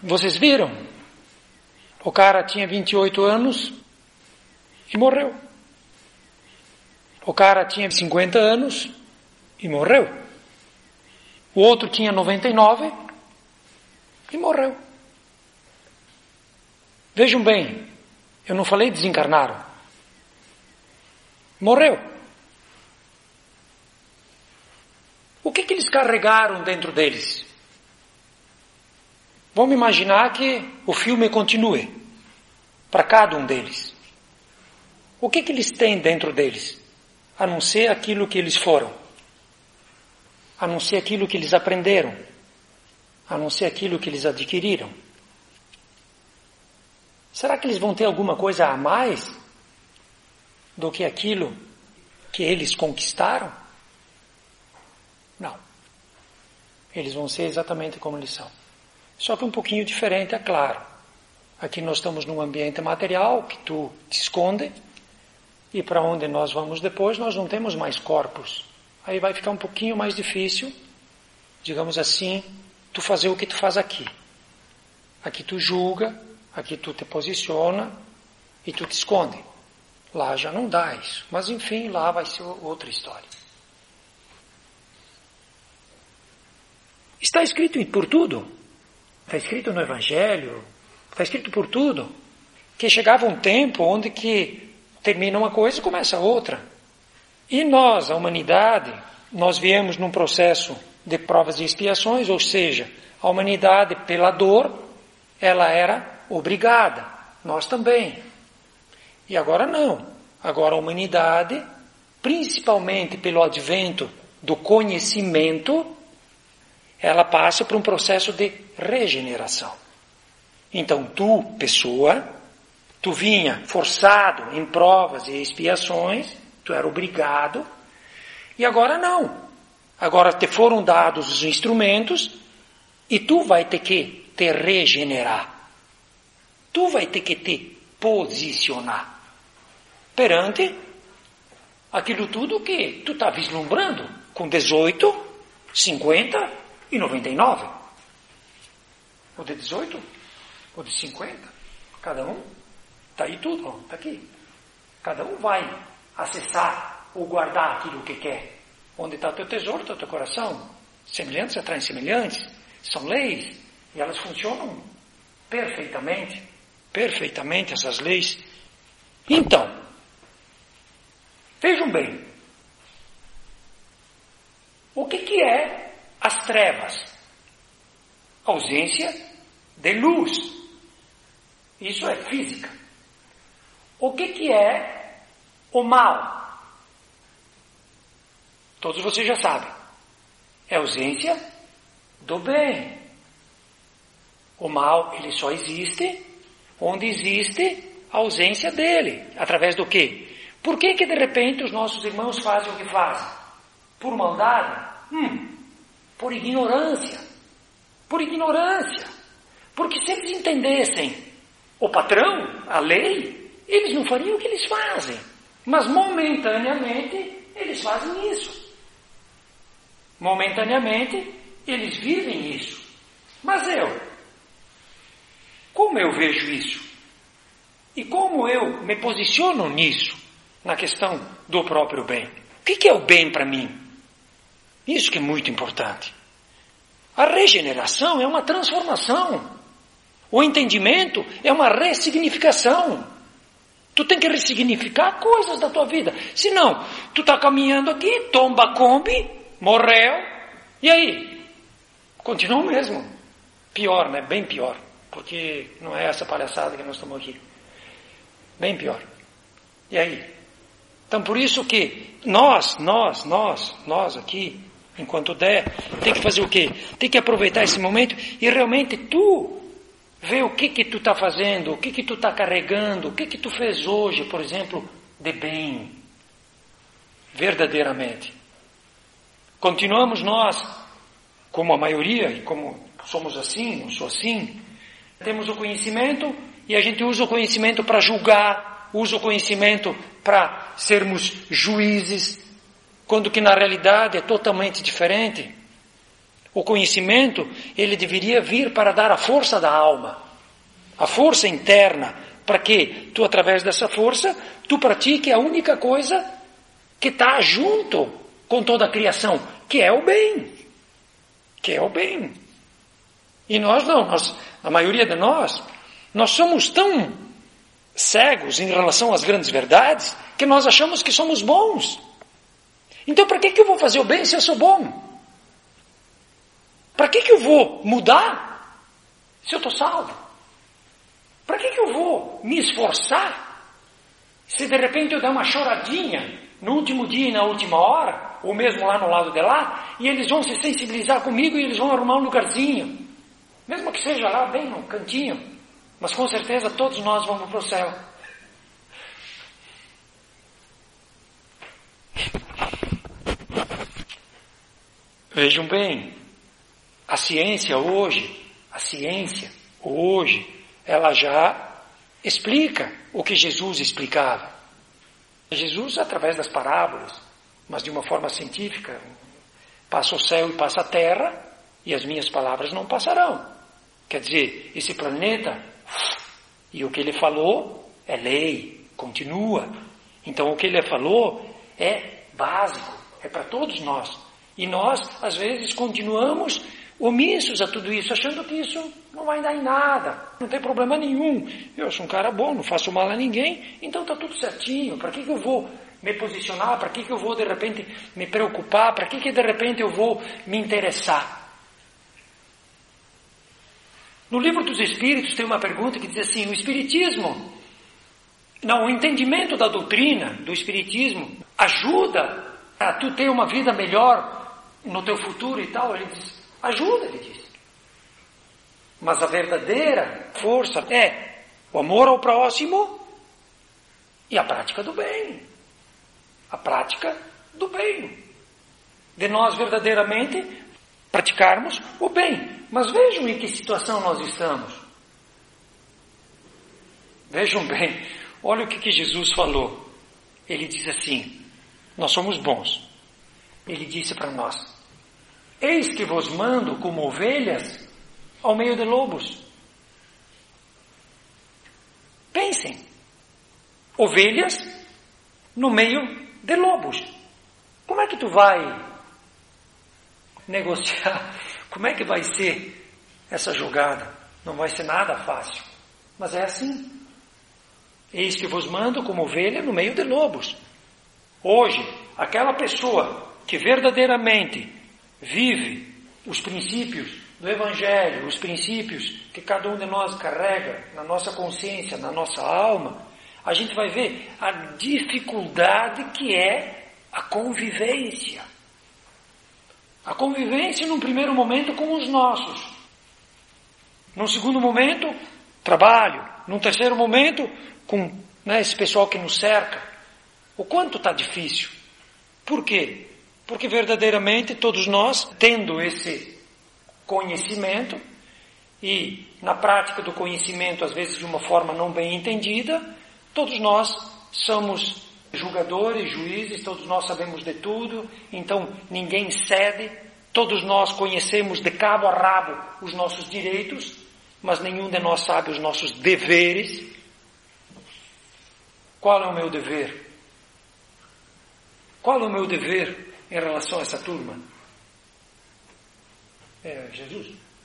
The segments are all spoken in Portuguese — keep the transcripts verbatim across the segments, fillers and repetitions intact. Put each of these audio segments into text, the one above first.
Vocês viram? O cara tinha vinte e oito anos e morreu. O cara tinha cinquenta anos e morreu. O outro tinha noventa e nove e morreu. Vejam bem, eu não falei desencarnaram. Morreu. O que que eles carregaram dentro deles? Vamos imaginar que o filme continue para cada um deles. O que que eles têm dentro deles? A não ser aquilo que eles foram. A não ser aquilo que eles aprenderam. A não ser aquilo que eles adquiriram. Será que eles vão ter alguma coisa a mais do que aquilo que eles conquistaram? Não. Eles vão ser exatamente como eles são. Só que um pouquinho diferente, é claro. Aqui nós estamos num ambiente material que tu te esconde, e para onde nós vamos depois, nós não temos mais corpos. Aí vai ficar um pouquinho mais difícil, digamos assim, tu fazer o que tu faz aqui. Aqui tu julga, aqui tu te posiciona e tu te esconde. Lá já não dá isso. Mas enfim, lá vai ser outra história. Está escrito por tudo. Está escrito no Evangelho, está escrito por tudo, que chegava um tempo onde que termina uma coisa e começa outra. E nós, a humanidade, nós viemos num processo de provas e expiações, ou seja, a humanidade, pela dor, ela era obrigada, nós também. E agora não. Agora a humanidade, principalmente pelo advento do conhecimento, ela passa por um processo de regeneração. Então tu, pessoa, tu vinha forçado em provas e expiações, tu era obrigado, e agora não. Agora te foram dados os instrumentos e tu vai ter que te regenerar. Tu vai ter que te posicionar perante aquilo tudo que tu está vislumbrando com dezoito, cinquenta e noventa e nove. O de dezoito, o de cinquenta, cada um, está aí tudo, está aqui. Cada um vai acessar ou guardar aquilo que quer. Onde está o teu tesouro, está o teu coração. Semelhantes atraem semelhantes. São leis e elas funcionam perfeitamente. Perfeitamente essas leis. Então, vejam bem. O que que é as trevas? Ausência de luz. Isso é física. O que que é o mal? Todos vocês já sabem. É ausência do bem. O mal, ele só existe onde existe a ausência dele. Através do quê? Por que que de repente os nossos irmãos fazem o que fazem? Por maldade? Hum, por ignorância. Por ignorância. Porque se eles entendessem o patrão, a lei, eles não fariam o que eles fazem. Mas momentaneamente eles fazem isso. Momentaneamente eles vivem isso. Mas eu, como eu vejo isso? E como eu me posiciono nisso, na questão do próprio bem? O que que é o bem para mim? Isso que é muito importante. A regeneração é uma transformação. O entendimento é uma ressignificação. Tu tem que ressignificar coisas da tua vida. Senão, tu está caminhando aqui, tomba Kombi, morreu, e aí? Continua o mesmo. Pior, né? Bem pior. Porque não é essa palhaçada que nós estamos aqui. Bem pior. E aí? Então, por isso que nós, nós, nós, nós aqui, enquanto der, tem que fazer o quê? Tem que aproveitar esse momento e realmente tu ver o que que tu está fazendo, o que que tu está carregando, o que que tu fez hoje, por exemplo, de bem. Verdadeiramente. Continuamos nós, como a maioria, e como somos assim, não sou assim, temos o conhecimento e a gente usa o conhecimento para julgar, usa o conhecimento para sermos juízes, quando que na realidade é totalmente diferente. O conhecimento, ele deveria vir para dar a força da alma, a força interna, para que tu, através dessa força, tu pratique a única coisa que está junto com toda a criação, que é o bem. Que é o bem. E nós não, nós, a maioria de nós, nós somos tão cegos em relação às grandes verdades, que nós achamos que somos bons. Então, para que, que eu vou fazer o bem se eu sou bom? Para que, que eu vou mudar se eu estou salvo? Para que, que eu vou me esforçar se de repente eu der uma choradinha no último dia e na última hora, ou mesmo lá no lado de lá, e eles vão se sensibilizar comigo e eles vão arrumar um lugarzinho, mesmo que seja lá bem no cantinho, mas com certeza todos nós vamos para o céu. Vejam bem, a ciência hoje, a ciência hoje, ela já explica o que Jesus explicava. Jesus, através das parábolas, mas de uma forma científica, passa o céu e passa a terra, e as minhas palavras não passarão. Quer dizer, esse planeta, e o que ele falou é lei, continua. Então o que ele falou é básico, é para todos nós. E nós, às vezes, continuamos omissos a tudo isso, achando que isso não vai dar em nada, não tem problema nenhum. Eu sou um cara bom, não faço mal a ninguém, então está tudo certinho. Para que, que eu vou me posicionar? Para que, que eu vou, de repente, me preocupar? Para que, que, de repente, eu vou me interessar? No Livro dos Espíritos tem uma pergunta que diz assim, o Espiritismo, não, o entendimento da doutrina do Espiritismo ajuda a tu ter uma vida melhor no teu futuro e tal? Ele diz, ajuda, ele diz. Mas a verdadeira força é o amor ao próximo e a prática do bem. A prática do bem. De nós verdadeiramente praticarmos o bem. Mas vejam em que situação nós estamos. Vejam bem, olha o que, que Jesus falou. Ele diz assim, nós somos bons. Ele disse para nós, eis que vos mando como ovelhas ao meio de lobos. Pensem, ovelhas no meio de lobos. Como é que tu vai negociar? Como é que vai ser essa jogada? Não vai ser nada fácil. Mas é assim. Eis que vos mando como ovelha no meio de lobos. Hoje, aquela pessoa que verdadeiramente vive os princípios do Evangelho, os princípios que cada um de nós carrega na nossa consciência, na nossa alma, a gente vai ver a dificuldade que é a convivência. A convivência num primeiro momento com os nossos. Num segundo momento, trabalho. Num terceiro momento, com né, esse pessoal que nos cerca. O quanto está difícil. Por quê? Porque verdadeiramente todos nós, tendo esse conhecimento, e na prática do conhecimento, às vezes de uma forma não bem entendida, todos nós somos julgadores, juízes, todos nós sabemos de tudo, então ninguém cede, todos nós conhecemos de cabo a rabo os nossos direitos, mas nenhum de nós sabe os nossos deveres. Qual é o meu dever? Qual é o meu dever em relação a essa turma? É Jesus.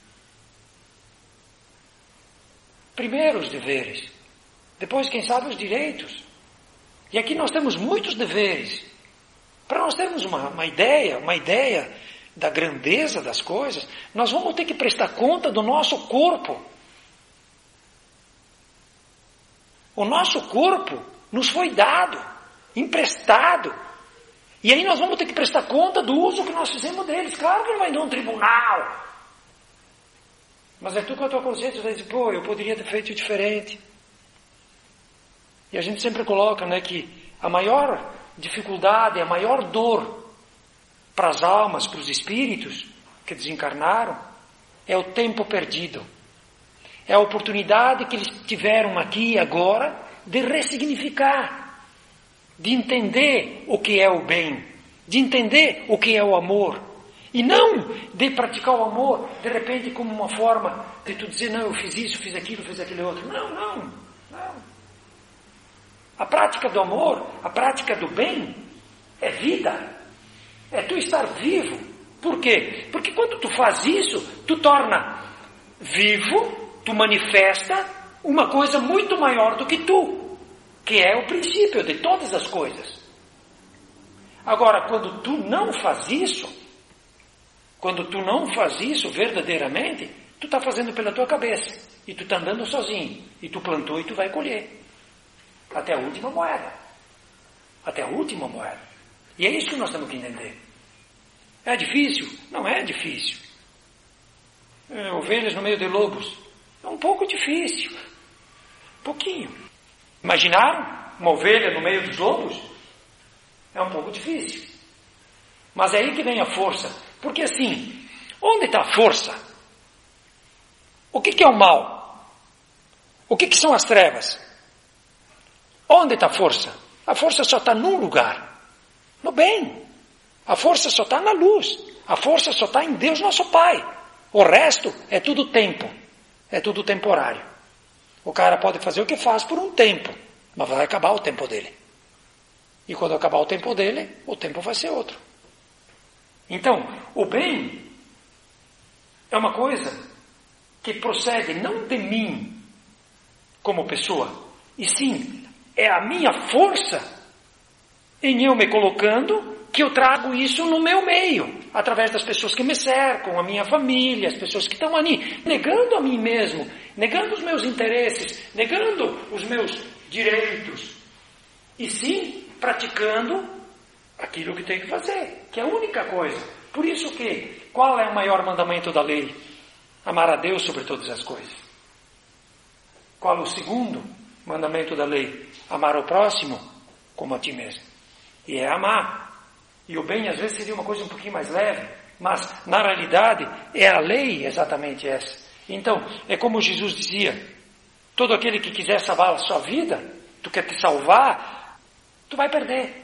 Primeiro os deveres, depois quem sabe os direitos. E aqui nós temos muitos deveres. Para nós termos uma, uma ideia, uma ideia da grandeza das coisas, nós vamos ter que prestar conta do nosso corpo. O nosso corpo nos foi dado, emprestado. E aí nós vamos ter que prestar conta do uso que nós fizemos deles. Claro que não vai dar um tribunal. Mas é tu com a tua consciência vai dizer, pô, eu poderia ter feito diferente. E a gente sempre coloca, né, que a maior dificuldade, a maior dor para as almas, para os espíritos que desencarnaram, é o tempo perdido. É a oportunidade que eles tiveram aqui e agora de ressignificar, de entender o que é o bem, de entender o que é o amor. E não de praticar o amor, de repente, como uma forma de tu dizer, não, eu fiz isso, fiz aquilo, fiz aquele outro. Não, não, não. A prática do amor, a prática do bem, é vida. É tu estar vivo. Por quê? Porque quando tu faz isso, tu torna vivo, tu manifesta uma coisa muito maior do que tu, que é o princípio de todas as coisas. Agora, quando tu não faz isso, quando tu não faz isso verdadeiramente, tu está fazendo pela tua cabeça. E tu está andando sozinho. E tu plantou e tu vai colher. Até a última moeda. Até a última moeda. E é isso que nós temos que entender. É difícil? Não é difícil. É, ovelhas no meio de lobos. É um pouco difícil. Um pouquinho. Imaginaram uma ovelha no meio dos lobos? É um pouco difícil. Mas é aí que vem a força. Porque assim, onde está a força? O que, que é o mal? O que, que são as trevas? Onde está a força? A força só está num lugar. No bem. A força só está na luz. A força só está em Deus nosso Pai. O resto é tudo tempo. É tudo temporário. O cara pode fazer o que faz por um tempo, mas vai acabar o tempo dele. E quando acabar o tempo dele, o tempo vai ser outro. Então, o bem é uma coisa que procede não de mim como pessoa, e sim, é a minha força em eu me colocando que eu trago isso no meu meio, através das pessoas que me cercam, a minha família, as pessoas que estão ali, negando a mim mesmo, negando os meus interesses, negando os meus direitos, e sim, praticando aquilo que tem que fazer, que é a única coisa. Por isso que, qual é o maior mandamento da lei? Amar a Deus sobre todas as coisas. Qual é o segundo mandamento da lei? Amar o próximo como a ti mesmo. E é amar. E o bem às vezes seria uma coisa um pouquinho mais leve, mas na realidade é a lei exatamente essa. Então, é como Jesus dizia, todo aquele que quiser salvar a sua vida, tu quer te salvar, tu vai perder.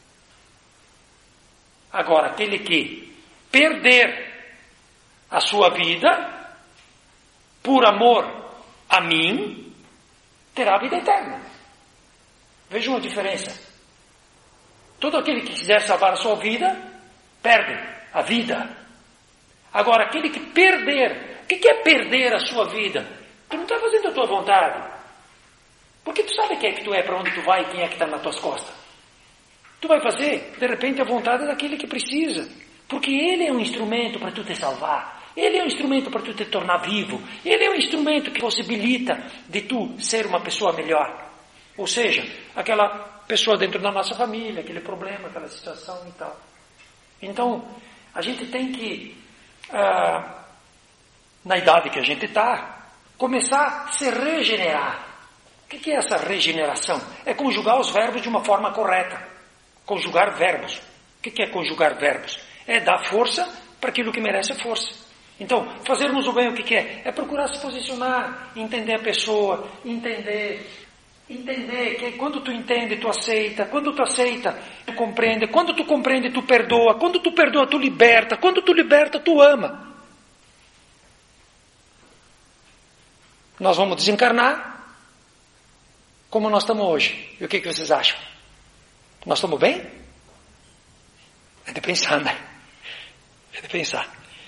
Agora, aquele que perder a sua vida por amor a mim, terá a vida eterna. Vejam a diferença. Todo aquele que quiser salvar a sua vida, perde a vida. Agora, aquele que perder, o que é perder a sua vida? Tu não está fazendo a tua vontade. Porque tu sabe quem é que tu é, para onde tu vai e quem é que está nas tuas costas. Tu vai fazer, de repente, a vontade daquele que precisa. Porque ele é um instrumento para tu te salvar. Ele é um instrumento para tu te tornar vivo. Ele é um instrumento que possibilita de tu ser uma pessoa melhor. Ou seja, aquela pessoa dentro da nossa família, aquele problema, aquela situação e tal. Então, a gente tem que, ah, na idade que a gente está, começar a se regenerar. O que é essa regeneração? É conjugar os verbos de uma forma correta. Conjugar verbos. O que é conjugar verbos? É dar força para aquilo que merece força. Então, fazermos o bem o que é? É procurar se posicionar, entender a pessoa, entender, entender que quando tu entende, tu aceita, quando tu aceita, tu compreende, quando tu compreende, tu perdoa, quando tu perdoa, tu liberta, quando tu liberta, tu ama. Nós vamos desencarnar como nós estamos hoje. E o que, que vocês acham? Nós estamos bem? É de pensar, né? É de pensar.